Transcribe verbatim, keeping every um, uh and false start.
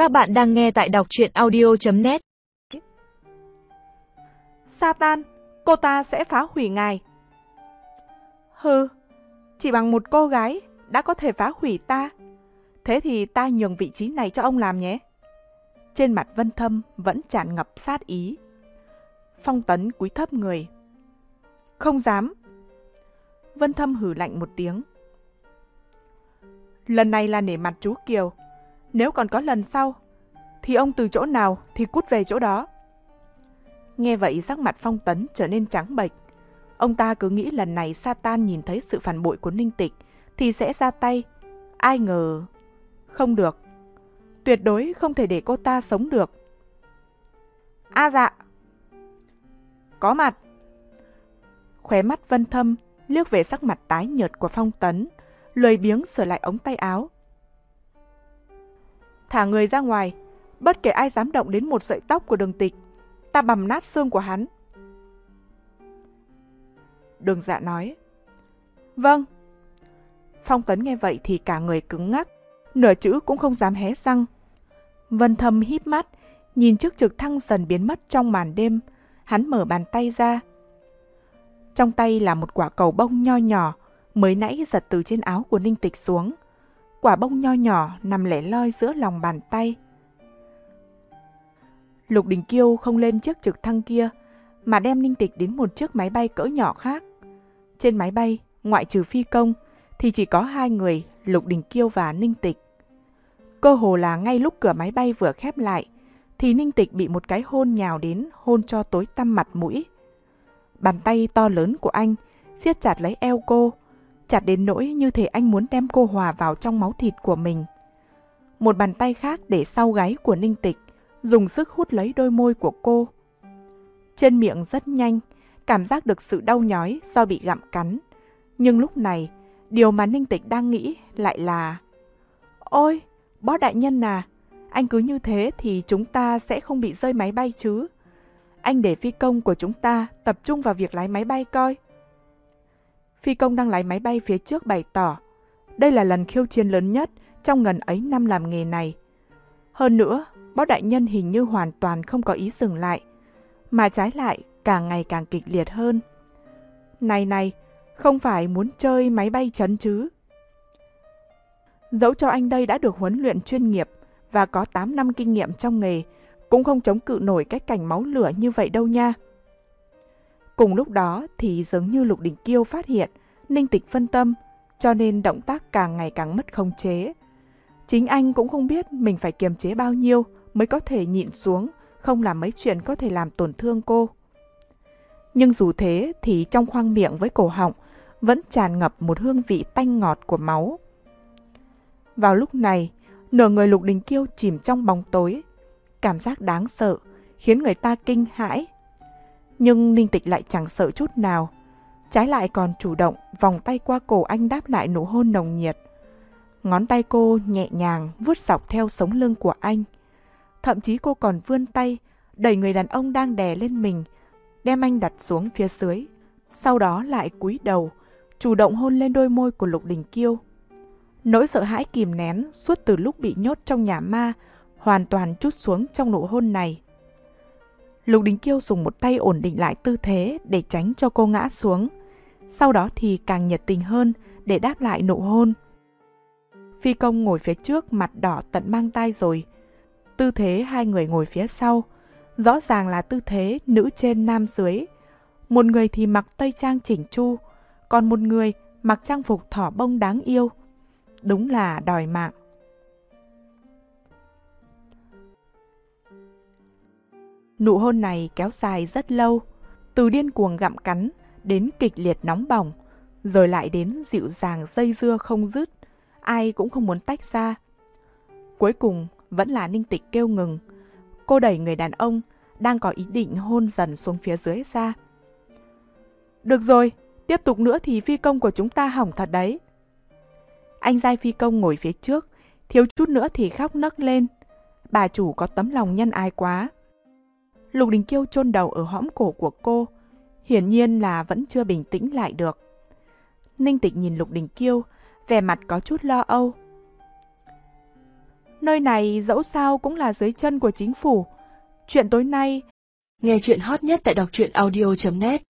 Các bạn đang nghe tại đọc truyện audio chấm net. Satan, cô ta sẽ phá hủy ngài. Hừ, chỉ bằng một cô gái đã có thể phá hủy ta. Thế thì ta nhường vị trí này cho ông làm nhé. Trên mặt Vân Thâm vẫn tràn ngập sát ý. Phong Tấn cúi thấp người. Không dám. Vân Thâm hừ lạnh một tiếng. Lần này là nể mặt chú Kiều. Nếu còn có lần sau, thì ông từ chỗ nào thì cút về chỗ đó. Nghe vậy sắc mặt Phong Tấn trở nên trắng bệch. Ông ta cứ nghĩ lần này Satan nhìn thấy sự phản bội của Ninh Tịch thì sẽ ra tay. Ai ngờ... Không được. Tuyệt đối không thể để cô ta sống được. A dạ. Có mặt. Khóe mắt Vân Thâm liếc về sắc mặt tái nhợt của Phong Tấn, lười biếng sửa lại ống tay áo. Thả người ra ngoài, bất kể ai dám động đến một sợi tóc của Đường Tịch, ta bằm nát xương của hắn. Đường Dạ nói. Vâng. Phong Tấn nghe vậy thì cả người cứng ngắc, nửa chữ cũng không dám hé răng. Vân Thâm híp mắt, nhìn chiếc trực thăng dần biến mất trong màn đêm, hắn mở bàn tay ra. Trong tay là một quả cầu bông nho nhỏ, mới nãy giật từ trên áo của Ninh Tịch xuống. Quả bông nho nhỏ nằm lẻ loi giữa lòng bàn tay. Lục Đình Kiêu không lên chiếc trực thăng kia, mà đem Ninh Tịch đến một chiếc máy bay cỡ nhỏ khác. Trên máy bay, ngoại trừ phi công, thì chỉ có hai người, Lục Đình Kiêu và Ninh Tịch. Cơ hồ là ngay lúc cửa máy bay vừa khép lại, thì Ninh Tịch bị một cái hôn nhào đến, hôn cho tối tăm mặt mũi. Bàn tay to lớn của anh siết chặt lấy eo cô, chặt đến nỗi như thể anh muốn đem cô hòa vào trong máu thịt của mình. Một bàn tay khác để sau gáy của Ninh Tịch, dùng sức hút lấy đôi môi của cô. Trên miệng rất nhanh, cảm giác được sự đau nhói do bị gặm cắn. Nhưng lúc này, điều mà Ninh Tịch đang nghĩ lại là: Ôi, bó đại nhân à, anh cứ như thế thì chúng ta sẽ không bị rơi máy bay chứ. Anh để phi công của chúng ta tập trung vào việc lái máy bay coi. Phi công đang lái máy bay phía trước bày tỏ, đây là lần khiêu chiến lớn nhất trong ngần ấy năm làm nghề này. Hơn nữa, bó đại nhân hình như hoàn toàn không có ý dừng lại, mà trái lại càng ngày càng kịch liệt hơn. Này này, không phải muốn chơi máy bay chấn chứ? Dẫu cho anh đây đã được huấn luyện chuyên nghiệp và có tám năm kinh nghiệm trong nghề, cũng không chống cự nổi cái cảnh máu lửa như vậy đâu nha. Cùng lúc đó thì dường như Lục Đình Kiêu phát hiện Ninh Tịch phân tâm, cho nên động tác càng ngày càng mất khống chế. Chính anh cũng không biết mình phải kiềm chế bao nhiêu mới có thể nhịn xuống, không làm mấy chuyện có thể làm tổn thương cô. Nhưng dù thế thì trong khoang miệng với cổ họng vẫn tràn ngập một hương vị tanh ngọt của máu. Vào lúc này, nửa người Lục Đình Kiêu chìm trong bóng tối, cảm giác đáng sợ khiến người ta kinh hãi. Nhưng Ninh Tịch lại chẳng sợ chút nào, trái lại còn chủ động vòng tay qua cổ anh đáp lại nụ hôn nồng nhiệt. Ngón tay cô nhẹ nhàng vuốt dọc theo sống lưng của anh. Thậm chí cô còn vươn tay đẩy người đàn ông đang đè lên mình, đem anh đặt xuống phía dưới. Sau đó lại cúi đầu, chủ động hôn lên đôi môi của Lục Đình Kiêu. Nỗi sợ hãi kìm nén suốt từ lúc bị nhốt trong nhà ma hoàn toàn trút xuống trong nụ hôn này. Lục Đình Kiêu dùng một tay ổn định lại tư thế để tránh cho cô ngã xuống. Sau đó thì càng nhiệt tình hơn để đáp lại nụ hôn. Phi công ngồi phía trước mặt đỏ tận mang tai rồi. Tư thế hai người ngồi phía sau, rõ ràng là tư thế nữ trên nam dưới. Một người thì mặc tây trang chỉnh chu, còn một người mặc trang phục thỏ bông đáng yêu. Đúng là đòi mạng. Nụ hôn này kéo dài rất lâu, từ điên cuồng gặm cắn đến kịch liệt nóng bỏng, rồi lại đến dịu dàng dây dưa không dứt, ai cũng không muốn tách ra. Cuối cùng vẫn là Ninh Tịch kêu ngừng. Cô đẩy người đàn ông đang có ý định hôn dần xuống phía dưới ra. Được rồi, tiếp tục nữa thì phi công của chúng ta hỏng thật đấy. Anh giai phi công ngồi phía trước, thiếu chút nữa thì khóc nấc lên. Bà chủ có tấm lòng nhân ái quá. Lục Đình Kiêu chôn đầu ở hõm cổ của cô, hiển nhiên là vẫn chưa bình tĩnh lại được. Ninh Tịch nhìn Lục Đình Kiêu, vẻ mặt có chút lo âu. Nơi này dẫu sao cũng là dưới chân của chính phủ. Chuyện tối nay. Nghe chuyện hot nhất tại đọc truyện audio chấm net